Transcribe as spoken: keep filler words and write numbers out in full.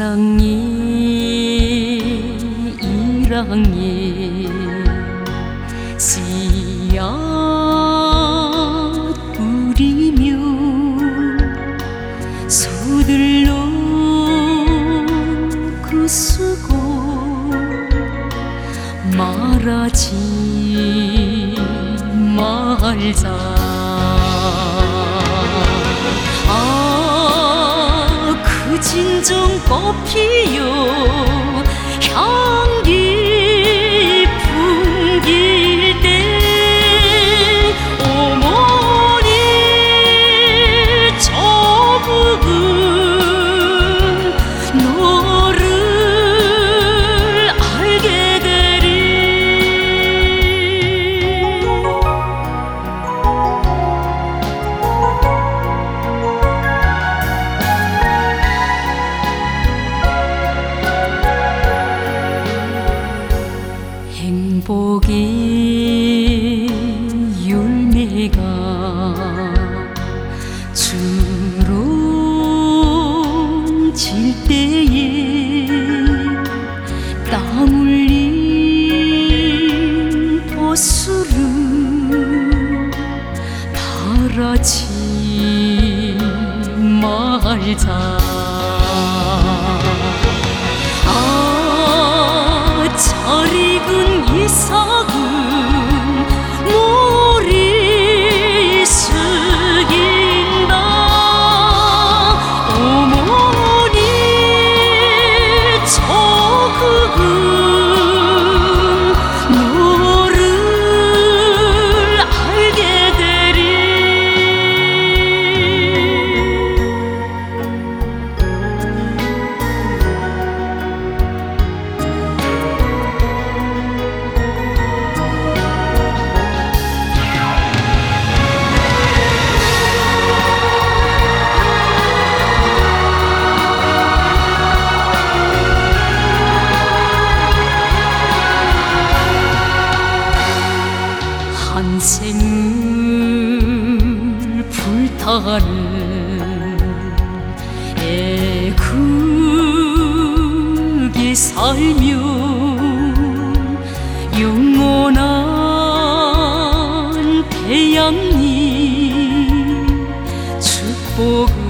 사랑이 이랑이 씨앗 뿌리며 서둘러 그 쓰고 말하지 말자. 아, 그 진정 꽃피어 향기 풍길 때 어머니 저 부근 너를 알게 되리. 행복의 열매가 주렁질 때에 땀 흘린 보슬은 달아지 말자. 아, 잘 익은 이삭은 물이 숙인다. 어머니 적은 너를 알게 되리. 한 생을 불타는 애국에 살며 영원한 태양님 축복